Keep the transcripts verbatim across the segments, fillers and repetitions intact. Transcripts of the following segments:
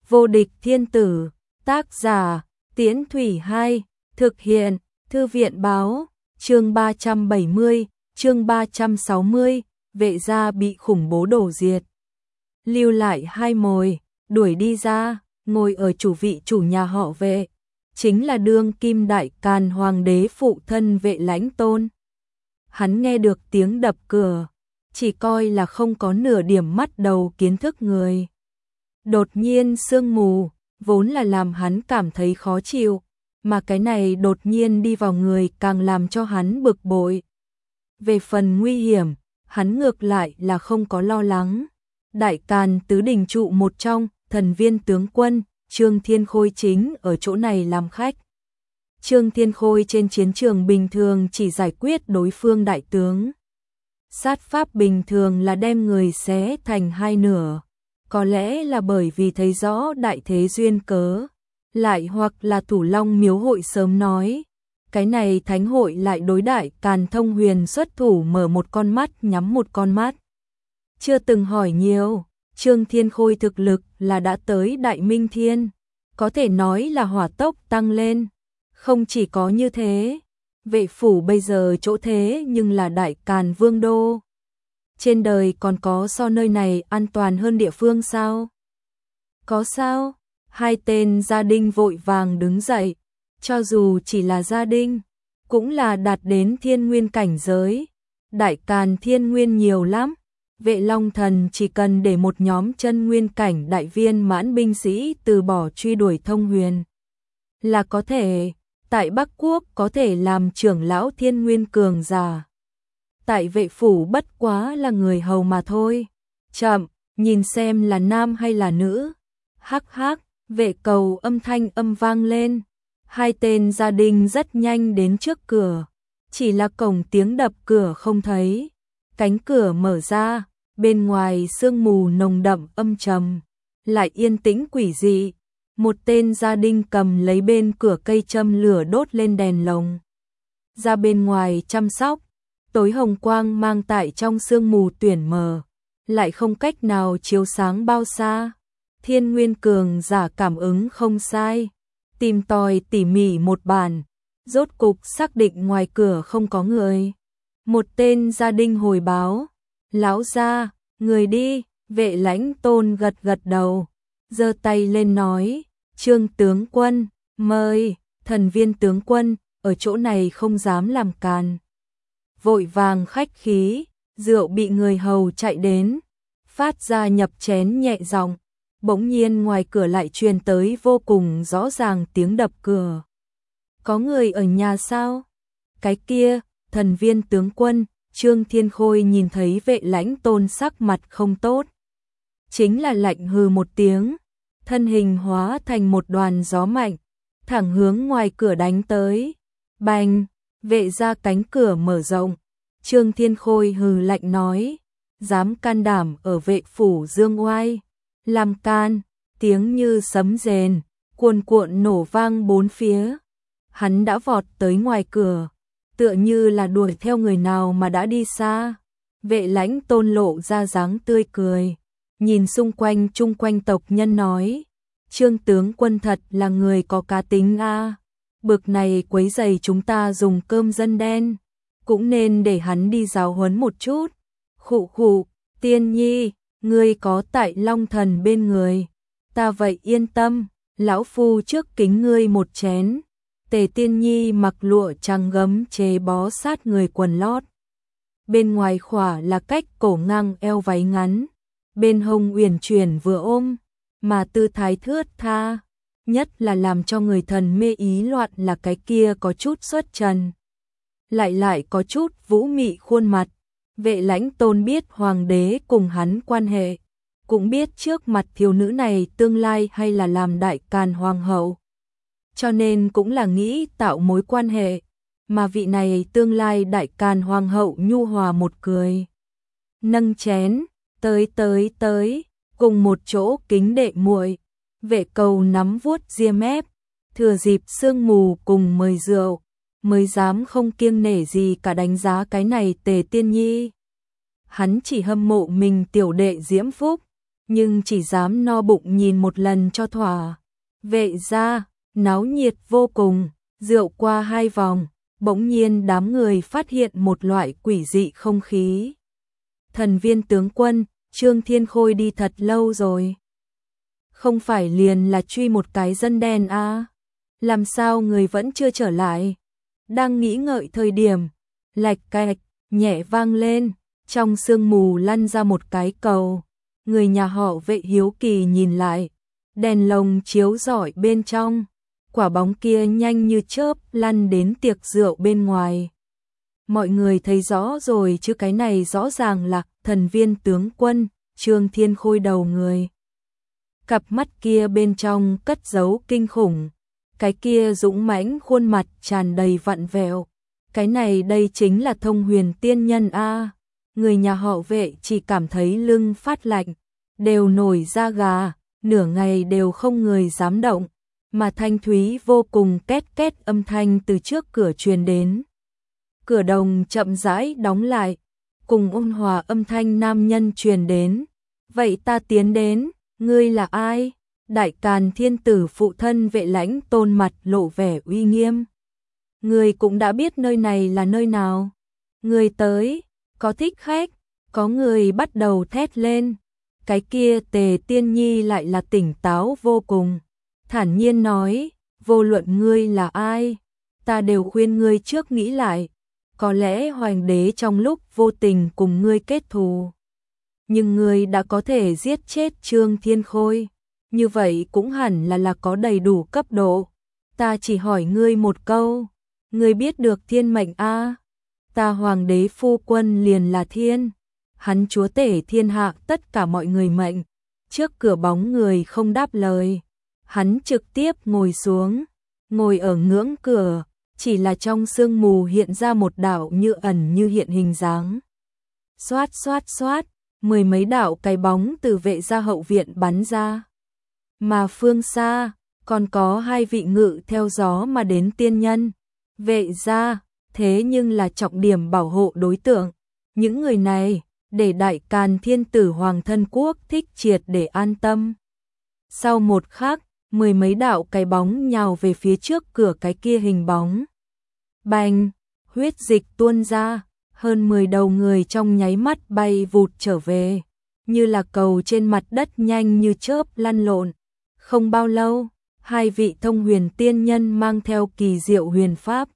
Vô địch thiên tử, tác giả, Tiễn Thủy hai, thực hiện, Thư viện báo, chương ba trăm bảy mươi, chương ba trăm sáu mươi, vệ gia bị khủng bố đổ diệt. Lưu lại hai mồi, đuổi đi ra, ngồi ở chủ vị chủ nhà họ Vệ, chính là đương kim đại càn hoàng đế phụ thân Vệ Lãnh Tôn. Hắn nghe được tiếng đập cửa, chỉ coi là không có nửa điểm mắt đầu kiến thức người. Đột nhiên sương mù, vốn là làm hắn cảm thấy khó chịu, mà cái này đột nhiên đi vào người càng làm cho hắn bực bội. Về phần nguy hiểm, hắn ngược lại là không có lo lắng. Đại Càn tứ đình trụ một trong, thần viên tướng quân, Trương Thiên Khôi chính ở chỗ này làm khách. Trương Thiên Khôi trên chiến trường bình thường chỉ giải quyết đối phương đại tướng. Sát pháp bình thường là đem người xé thành hai nửa. Có lẽ là bởi vì thấy rõ đại thế duyên cớ, lại hoặc là Thủ Long miếu hội sớm nói, cái này thánh hội lại đối Đại Càn Thông Huyền xuất thủ mở một con mắt nhắm một con mắt. Chưa từng hỏi nhiều, Trương Thiên Khôi thực lực là đã tới Đại Minh Thiên, có thể nói là hỏa tốc tăng lên. Không chỉ có như thế, Vệ phủ bây giờ chỗ thế nhưng là Đại Càn Vương đô. Trên đời còn có so nơi này an toàn hơn địa phương sao? Có sao? Hai tên gia đình vội vàng đứng dậy, cho dù chỉ là gia đình, cũng là đạt đến thiên nguyên cảnh giới. Đại Càn thiên nguyên nhiều lắm, Vệ Long Thần chỉ cần để một nhóm chân nguyên cảnh đại viên mãn binh sĩ từ bỏ truy đuổi Thông Huyền, là có thể, tại Bắc Quốc có thể làm trưởng lão thiên nguyên cường giả. Tại Vệ phủ bất quá là người hầu mà thôi. Chậm, nhìn xem là nam hay là nữ. Hắc hắc, Vệ cầu âm thanh âm vang lên. Hai tên gia đình rất nhanh đến trước cửa. Chỉ là cổng tiếng đập cửa không thấy. Cánh cửa mở ra, bên ngoài sương mù nồng đậm âm trầm, lại yên tĩnh quỷ dị. Một tên gia đình cầm lấy bên cửa cây châm lửa đốt lên đèn lồng. Ra bên ngoài chăm sóc. Tối hồng quang mang tại trong sương mù tuyển mờ, lại không cách nào chiếu sáng bao xa. Thiên nguyên cường giả cảm ứng không sai, tìm tòi tỉ mỉ một bản, rốt cục xác định ngoài cửa không có người. Một tên gia đình hồi báo, lão gia, người đi. Vệ Lãnh Tôn gật gật đầu, giơ tay lên nói, Trương tướng quân, mời. Thần viên tướng quân, ở chỗ này không dám làm càn. Vội vàng khách khí, rượu bị người hầu chạy đến, phát ra nhập chén nhẹ giọng. Bỗng nhiên ngoài cửa lại truyền tới vô cùng rõ ràng tiếng đập cửa. Có người ở nhà sao? Cái kia, thần viên tướng quân, Trương Thiên Khôi nhìn thấy Vệ Lãnh Tôn sắc mặt không tốt. Chính là lạnh hừ một tiếng, thân hình hóa thành một đoàn gió mạnh, thẳng hướng ngoài cửa đánh tới. Bành! Vệ ra cánh cửa mở rộng, Trương Thiên Khôi hừ lạnh nói, dám can đảm ở Vệ phủ dương oai, làm can, tiếng như sấm rền, cuồn cuộn nổ vang bốn phía. Hắn đã vọt tới ngoài cửa, tựa như là đuổi theo người nào mà đã đi xa. Vệ Lãnh Tôn lộ ra dáng tươi cười, nhìn xung quanh chung quanh tộc nhân nói, Trương tướng quân thật là người có cá tính a. Bực này quấy rầy chúng ta dùng cơm dân đen, cũng nên để hắn đi giáo huấn một chút. Khụ khụ, Tiên Nhi, ngươi có tại Long Thần bên người, ta vậy yên tâm, lão phu trước kính ngươi một chén. Tề Tiên Nhi mặc lụa trắng gấm chế bó sát người quần lót. Bên ngoài khỏa là cách cổ ngang eo váy ngắn, bên hông uyển chuyển vừa ôm, mà tư thái thướt tha. Nhất là làm cho người thần mê ý loạn là cái kia có chút xuất trần, lại lại có chút vũ mị khuôn mặt. Vệ Lãnh Tôn biết hoàng đế cùng hắn quan hệ, cũng biết trước mặt thiếu nữ này tương lai hay là làm Đại Càn hoàng hậu, cho nên cũng là nghĩ tạo mối quan hệ, mà vị này tương lai Đại Càn hoàng hậu nhu hòa một cười, nâng chén, tới tới tới, cùng một chỗ kính đệ muội. Vệ cầu nắm vuốt ria mép, thừa dịp sương mù cùng mời rượu, mới dám không kiêng nể gì cả đánh giá cái này Tề Tiên Nhi. Hắn chỉ hâm mộ mình tiểu đệ diễm phúc, nhưng chỉ dám no bụng nhìn một lần cho thỏa. Vệ gia, náo nhiệt vô cùng, rượu qua hai vòng, bỗng nhiên đám người phát hiện một loại quỷ dị không khí. Thần Viên tướng quân, Trương Thiên Khôi đi thật lâu rồi. Không phải liền là truy một cái dân đen à? Làm sao người vẫn chưa trở lại? Đang nghĩ ngợi thời điểm, lạch cạch, nhẹ vang lên, trong sương mù lăn ra một cái cầu. Người nhà họ Vệ hiếu kỳ nhìn lại, đèn lồng chiếu rọi bên trong, quả bóng kia nhanh như chớp lăn đến tiệc rượu bên ngoài. Mọi người thấy rõ rồi chứ, cái này rõ ràng là Thần Viên tướng quân, Trương Thiên Khôi đầu người. Cặp mắt kia bên trong cất giấu kinh khủng, cái kia dũng mãnh khuôn mặt tràn đầy vặn vẹo. Cái này đây chính là Thông Huyền tiên nhân a. Người nhà họ Vệ chỉ cảm thấy lưng phát lạnh, đều nổi da gà, nửa ngày đều không người dám động, mà thanh thúy vô cùng két két âm thanh từ trước cửa truyền đến. Cửa đồng chậm rãi đóng lại, cùng ôn hòa âm thanh nam nhân truyền đến. Vậy ta tiến đến, ngươi là ai? Đại Càn Thiên Tử phụ thân Vệ Lãnh Tôn mặt lộ vẻ uy nghiêm. Ngươi cũng đã biết nơi này là nơi nào. Ngươi tới, có thích khách, có người bắt đầu thét lên. Cái kia Tề Tiên Nhi lại là tỉnh táo vô cùng, thản nhiên nói, vô luận ngươi là ai, ta đều khuyên ngươi trước nghĩ lại, có lẽ Hoàng đế trong lúc vô tình cùng ngươi kết thù, nhưng ngươi đã có thể giết chết Trương Thiên Khôi, như vậy cũng hẳn là là có đầy đủ cấp độ. Ta chỉ hỏi ngươi một câu, ngươi biết được thiên mệnh a? Ta Hoàng đế phu quân liền là thiên, hắn chúa tể thiên hạ tất cả mọi người mệnh. Trước cửa bóng người không đáp lời, hắn trực tiếp ngồi xuống, ngồi ở ngưỡng cửa, chỉ là trong sương mù hiện ra một đạo như ẩn như hiện hình dáng. Xoát xoát xoát, mười mấy đạo cái bóng từ Vệ gia hậu viện bắn ra. Mà phương xa, còn có hai vị ngự theo gió mà đến tiên nhân. Vệ gia, thế nhưng là trọng điểm bảo hộ đối tượng. Những người này, để Đại Càn Thiên Tử Hoàng thân quốc thích triệt để an tâm. Sau một khắc, mười mấy đạo cái bóng nhào về phía trước cửa cái kia hình bóng. Bành, huyết dịch tuôn ra, hơn mười đầu người trong nháy mắt bay vụt trở về, như là cầu trên mặt đất nhanh như chớp lăn lộn. Không bao lâu, hai vị Thông Huyền tiên nhân mang theo kỳ diệu huyền pháp.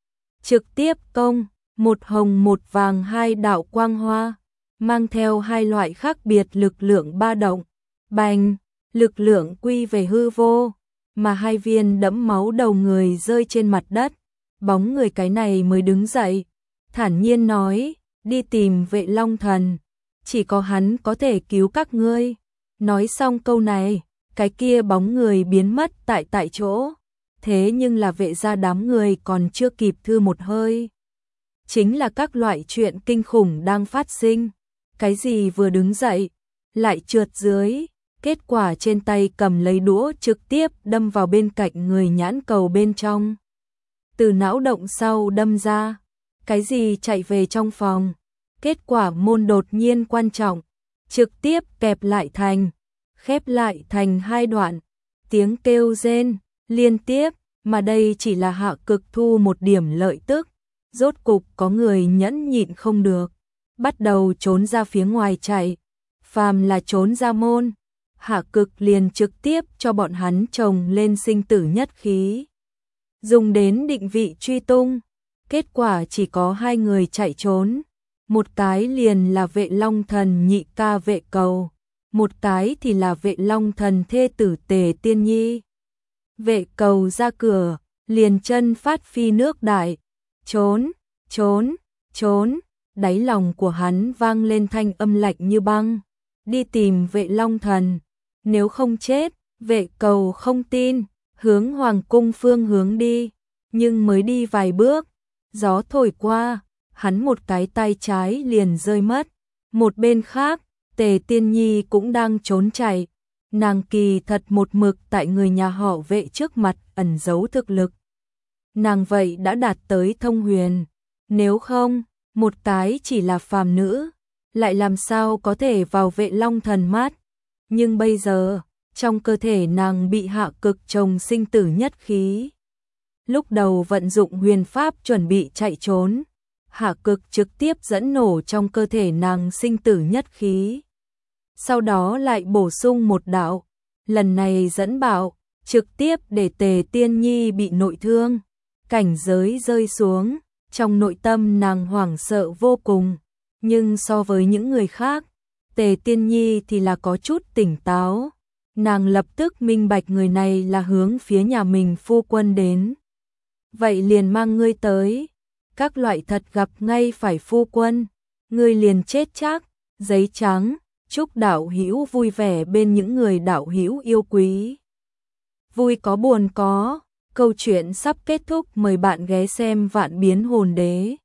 Trực tiếp công, một hồng một vàng hai đạo quang hoa, mang theo hai loại khác biệt lực lượng ba động. Bành, lực lượng quy về hư vô, mà hai viên đẫm máu đầu người rơi trên mặt đất. Bóng người cái này mới đứng dậy, thản nhiên nói, đi tìm Vệ Long Thần, chỉ có hắn có thể cứu các ngươi. Nói xong câu này, cái kia bóng người biến mất tại tại chỗ. Thế nhưng là Vệ gia đám người còn chưa kịp thư một hơi. Chính là các loại chuyện kinh khủng đang phát sinh. Cái gì vừa đứng dậy, lại trượt dưới, kết quả trên tay cầm lấy đũa trực tiếp đâm vào bên cạnh người nhãn cầu bên trong. Từ não động sau đâm ra, cái gì chạy về trong phòng, kết quả môn đột nhiên quan trọng, trực tiếp kẹp lại thành, khép lại thành hai đoạn, tiếng kêu rên, liên tiếp, mà đây chỉ là hạ cực thu một điểm lợi tức, rốt cục có người nhẫn nhịn không được, bắt đầu trốn ra phía ngoài chạy, phàm là trốn ra môn, hạ cực liền trực tiếp cho bọn hắn trồng lên sinh tử nhất khí. Dùng đến định vị truy tung, kết quả chỉ có hai người chạy trốn, một cái liền là Vệ Long Thần nhị ca Vệ Cầu, một cái thì là Vệ Long Thần thê tử Tề Tiên Nhi. Vệ Cầu ra cửa, liền chân phát phi nước đại, trốn, trốn, trốn, đáy lòng của hắn vang lên thanh âm lạnh như băng, đi tìm Vệ Long Thần, nếu không chết. Vệ Cầu không tin, hướng hoàng cung phương hướng đi, nhưng mới đi vài bước, gió thổi qua, hắn một cái tay trái liền rơi mất. Một bên khác, Tề Tiên Nhi cũng đang trốn chạy, nàng kỳ thật một mực tại người nhà họ Vệ trước mặt ẩn giấu thực lực. Nàng vậy đã đạt tới thông huyền, nếu không, một cái chỉ là phàm nữ, lại làm sao có thể vào Vệ Long Thần mắt. Nhưng bây giờ, trong cơ thể nàng bị hạ cực trồng sinh tử nhất khí. Lúc đầu vận dụng huyền pháp chuẩn bị chạy trốn, hạ cực trực tiếp dẫn nổ trong cơ thể nàng sinh tử nhất khí. Sau đó lại bổ sung một đạo, lần này dẫn bạo, trực tiếp để Tề Tiên Nhi bị nội thương, cảnh giới rơi xuống, trong nội tâm nàng hoảng sợ vô cùng, nhưng so với những người khác, Tề Tiên Nhi thì là có chút tỉnh táo, nàng lập tức minh bạch người này là hướng phía nhà mình phu quân đến. Vậy liền mang ngươi tới, các loại thật gặp ngay phải phu quân, ngươi liền chết chắc, giấy trắng, chúc đạo hữu vui vẻ bên những người đạo hữu yêu quý. Vui có buồn có, câu chuyện sắp kết thúc, mời bạn ghé xem Vạn Biến Hồn Đế.